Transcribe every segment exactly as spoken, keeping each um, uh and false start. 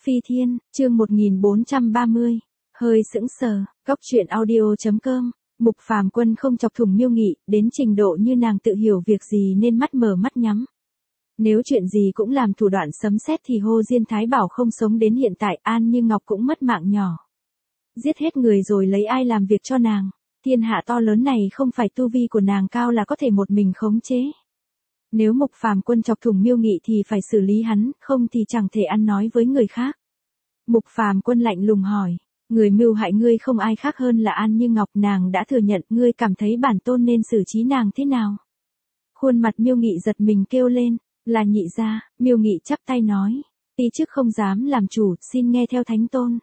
Phi Thiên, chương một nghìn bốn trăm ba mươi. Hơi sững sờ, Cóc truyện audio chấm com. Mục Phàm Quân không chọc thủng Miêu Nghị, đến trình độ như nàng tự hiểu việc gì nên mắt mở mắt nhắm. Nếu chuyện gì cũng làm thủ đoạn sấm sét thì Hồ Diên Thái Bảo không sống đến hiện tại, An Như Ngọc cũng mất mạng nhỏ. Giết hết người rồi lấy ai làm việc cho nàng? Thiên hạ to lớn này không phải tu vi của nàng cao là có thể một mình khống chế. Nếu Mục Phàm Quân chọc thủng Miêu Nghị thì phải xử lý hắn, không thì chẳng thể ăn nói với người khác. Mục Phàm Quân lạnh lùng hỏi, người mưu hại ngươi không ai khác hơn là An Như Ngọc, nàng đã thừa nhận, ngươi cảm thấy bản tôn nên xử trí nàng thế nào? Khuôn mặt Miêu Nghị giật mình kêu lên, là nhị gia. Miêu Nghị chắp tay nói, ti chức không dám làm chủ, xin nghe theo thánh tôn.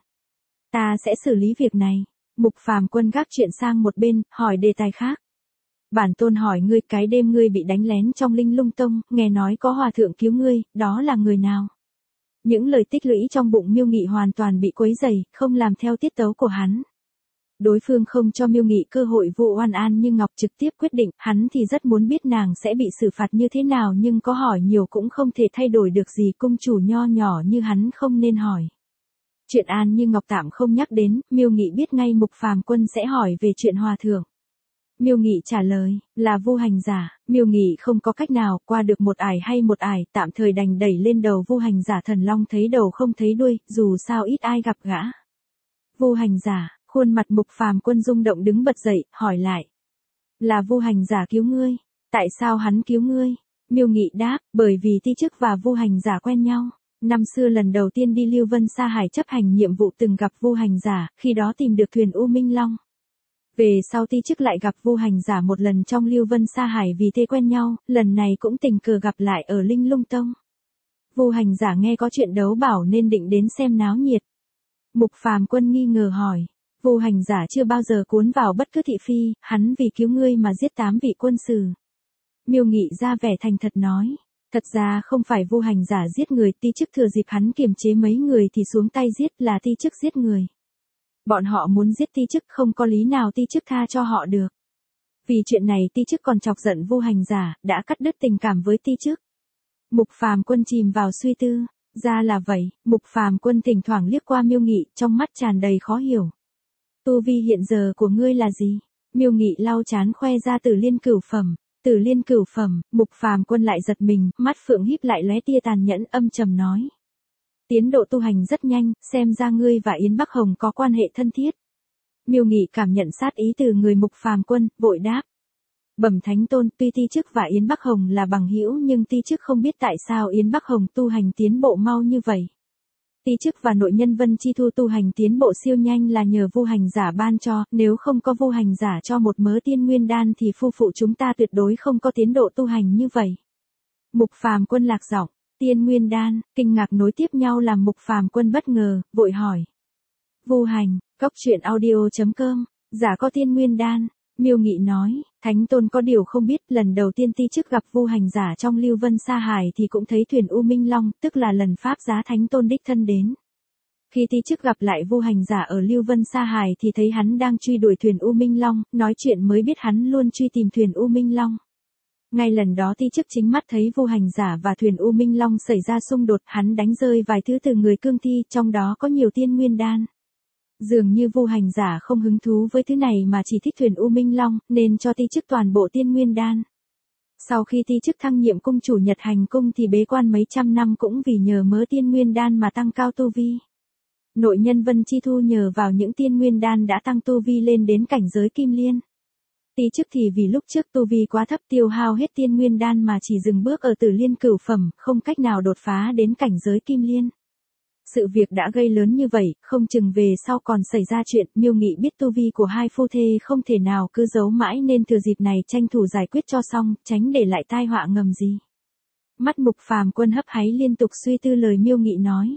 Ta sẽ xử lý việc này. Mục Phàm Quân gác chuyện sang một bên, hỏi đề tài khác. Bản tôn hỏi ngươi, cái đêm ngươi bị đánh lén trong Linh Lung Tông, nghe nói có hòa thượng cứu ngươi, đó là người nào? Những lời tích lũy trong bụng Miêu Nghị hoàn toàn bị quấy rầy, không làm theo tiết tấu của hắn. Đối phương không cho Miêu Nghị cơ hội vụ oan. An Như Ngọc trực tiếp quyết định, hắn thì rất muốn biết nàng sẽ bị xử phạt như thế nào, nhưng có hỏi nhiều cũng không thể thay đổi được gì, cung chủ nho nhỏ như hắn không nên hỏi. Chuyện An Như Ngọc tạm không nhắc đến, Miêu Nghị biết ngay Mục Phàm Quân sẽ hỏi về chuyện hòa thượng. Miêu Nghị trả lời, là Vu Hành Giả. Miêu Nghị không có cách nào, qua được một ải hay một ải, tạm thời đành đẩy lên đầu Vu Hành Giả. Thần long thấy đầu không thấy đuôi, dù sao ít ai gặp gã. Vu Hành Giả, khuôn mặt Mục Phàm Quân rung động đứng bật dậy, hỏi lại. Là Vu Hành Giả cứu ngươi? Tại sao hắn cứu ngươi? Miêu Nghị đáp, bởi vì ti chức và Vu Hành Giả quen nhau. Năm xưa lần đầu tiên đi Lưu Vân Sa Hải chấp hành nhiệm vụ từng gặp Vu Hành Giả, khi đó tìm được thuyền U Minh Long. Về sau ti chức lại gặp Vu Hành Giả một lần trong Lưu Vân Sa Hải, vì thế quen nhau, lần này cũng tình cờ gặp lại ở Linh Lung Tông. Vu Hành Giả nghe có chuyện đấu bảo nên định đến xem náo nhiệt. Mục Phàm Quân nghi ngờ hỏi, Vu Hành Giả chưa bao giờ cuốn vào bất cứ thị phi, hắn vì cứu ngươi mà giết tám vị quân sư. Miêu Nghị ra vẻ thành thật nói, thật ra không phải Vu Hành Giả giết người, ti chức thừa dịp hắn kiềm chế mấy người thì xuống tay giết, là ti chức giết người. Bọn họ muốn giết ti chức, không có lý nào ti chức tha cho họ được. Vì chuyện này ti chức còn chọc giận Vu Hành Giả, đã cắt đứt tình cảm với ti chức. Mục Phàm Quân chìm vào suy tư, ra là vậy. Mục Phàm Quân thỉnh thoảng liếc qua Miêu Nghị, trong mắt tràn đầy khó hiểu. Tu vi hiện giờ của ngươi là gì? Miêu Nghị lau chán khoe ra Tử Liên Cửu Phẩm. Tử Liên Cửu Phẩm. Mục Phàm Quân lại giật mình, mắt phượng híp lại lóe tia tàn nhẫn, âm trầm nói. Tiến độ tu hành rất nhanh, xem ra ngươi và Yến Bắc Hồng có quan hệ thân thiết. Miêu Nghị cảm nhận sát ý từ người Mục Phàm Quân, vội đáp. Bẩm thánh tôn, tuy ti chức và Yến Bắc Hồng là bằng hữu nhưng ti chức không biết tại sao Yến Bắc Hồng tu hành tiến bộ mau như vậy. Ti chức và nội nhân Vân Chi Thu tu hành tiến bộ siêu nhanh là nhờ Vu Hành Giả ban cho, nếu không có Vu Hành Giả cho một mớ tiên nguyên đan thì phu phụ chúng ta tuyệt đối không có tiến độ tu hành như vậy. Mục Phàm Quân lạc giọng. Tiên nguyên đan, kinh ngạc nối tiếp nhau làm Mục Phàm Quân bất ngờ, vội hỏi. Vu Hành, Cóc truyện audio chấm com, giả có tiên nguyên đan. Miêu Nghị nói, thánh tôn có điều không biết, lần đầu tiên ti chức gặp Vu Hành Giả trong Lưu Vân Sa Hải thì cũng thấy thuyền U Minh Long, tức là lần pháp giá thánh tôn đích thân đến. Khi ti chức gặp lại Vu Hành Giả ở Lưu Vân Sa Hải thì thấy hắn đang truy đuổi thuyền U Minh Long, nói chuyện mới biết hắn luôn truy tìm thuyền U Minh Long. Ngay lần đó ti chức chính mắt thấy Vu Hành Giả và thuyền U Minh Long xảy ra xung đột, hắn đánh rơi vài thứ từ người cương thi, trong đó có nhiều tiên nguyên đan. Dường như Vu Hành Giả không hứng thú với thứ này mà chỉ thích thuyền U Minh Long, nên cho ti chức toàn bộ tiên nguyên đan. Sau khi ti chức thăng nhiệm cung chủ Nhật Hành cung thì bế quan mấy trăm năm cũng vì nhờ mớ tiên nguyên đan mà tăng cao tu vi. Nội nhân Vân Chi Thu nhờ vào những tiên nguyên đan đã tăng tu vi lên đến cảnh giới Kim Liên. Ti chức thì vì lúc trước tu vi quá thấp, tiêu hao hết tiên nguyên đan mà chỉ dừng bước ở Tử Liên Cửu Phẩm, không cách nào đột phá đến cảnh giới Kim Liên. Sự việc đã gây lớn như vậy, không chừng về sau còn xảy ra chuyện. Miêu Nghị biết tu vi của hai phu thê không thể nào cứ giấu mãi nên thừa dịp này tranh thủ giải quyết cho xong, tránh để lại tai họa ngầm gì. Mắt Mục Phàm Quân hấp háy liên tục suy tư lời Miêu Nghị nói.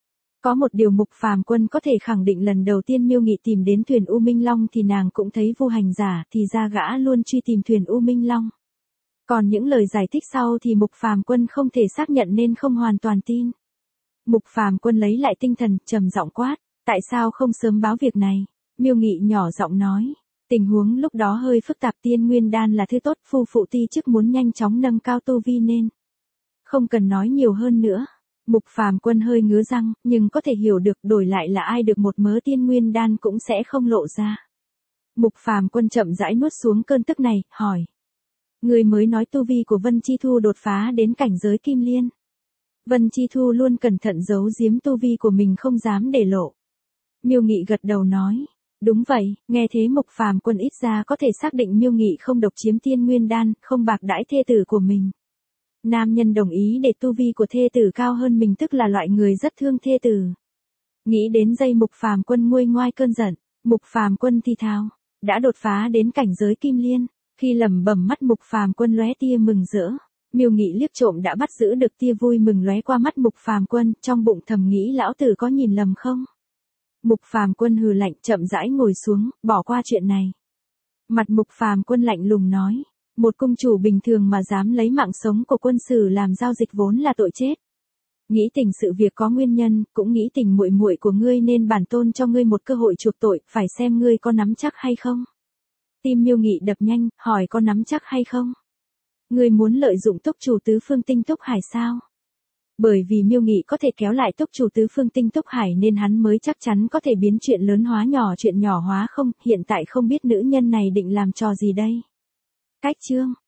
Có một điều Mục Phàm Quân có thể khẳng định, lần đầu tiên Miêu Nghị tìm đến thuyền U Minh Long thì nàng cũng thấy Vu Hành Giả, thì ra gã luôn truy tìm thuyền U Minh Long. Còn những lời giải thích sau thì Mục Phàm Quân không thể xác nhận nên không hoàn toàn tin. Mục Phàm Quân lấy lại tinh thần, trầm giọng quát, tại sao không sớm báo việc này? Miêu Nghị nhỏ giọng nói, tình huống lúc đó hơi phức tạp, tiên nguyên đan là thứ tốt, phu phụ ti chức muốn nhanh chóng nâng cao tu vi nên không cần nói nhiều hơn nữa. Mục Phàm Quân hơi ngứa răng, nhưng có thể hiểu được đổi lại là ai được một mớ tiên nguyên đan cũng sẽ không lộ ra. Mục Phàm Quân chậm rãi nuốt xuống cơn tức này, hỏi. Người mới nói tu vi của Vân Chi Thu đột phá đến cảnh giới Kim Liên. Vân Chi Thu luôn cẩn thận giấu giếm tu vi của mình không dám để lộ. Miêu Nghị gật đầu nói. Đúng vậy, nghe thế Mục Phàm Quân ít ra có thể xác định Miêu Nghị không độc chiếm tiên nguyên đan, không bạc đãi thê tử của mình. Nam nhân đồng ý để tu vi của thê tử cao hơn mình tức là loại người rất thương thê tử. Nghĩ đến giây Mục Phàm Quân nguôi ngoai cơn giận, Mục Phàm Quân thì thào, đã đột phá đến cảnh giới Kim Liên. Khi lẩm bẩm mắt Mục Phàm Quân lóe tia mừng rỡ, Miêu Nghị liếc trộm đã bắt giữ được tia vui mừng lóe qua mắt Mục Phàm Quân, trong bụng thầm nghĩ lão tử có nhìn lầm không? Mục Phàm Quân hừ lạnh chậm rãi ngồi xuống, bỏ qua chuyện này. Mặt Mục Phàm Quân lạnh lùng nói, một cung chủ bình thường mà dám lấy mạng sống của quân sử làm giao dịch vốn là tội chết. Nghĩ tình sự việc có nguyên nhân, cũng nghĩ tình muội muội của ngươi nên bản tôn cho ngươi một cơ hội chuộc tội, phải xem ngươi có nắm chắc hay không. Tim Miêu Nghị đập nhanh, hỏi có nắm chắc hay không? Ngươi muốn lợi dụng túc chủ tứ phương tinh túc hải sao? Bởi vì Miêu Nghị có thể kéo lại túc chủ tứ phương tinh túc hải nên hắn mới chắc chắn có thể biến chuyện lớn hóa nhỏ chuyện nhỏ hóa không, hiện tại không biết nữ nhân này định làm trò gì đây. Cách chương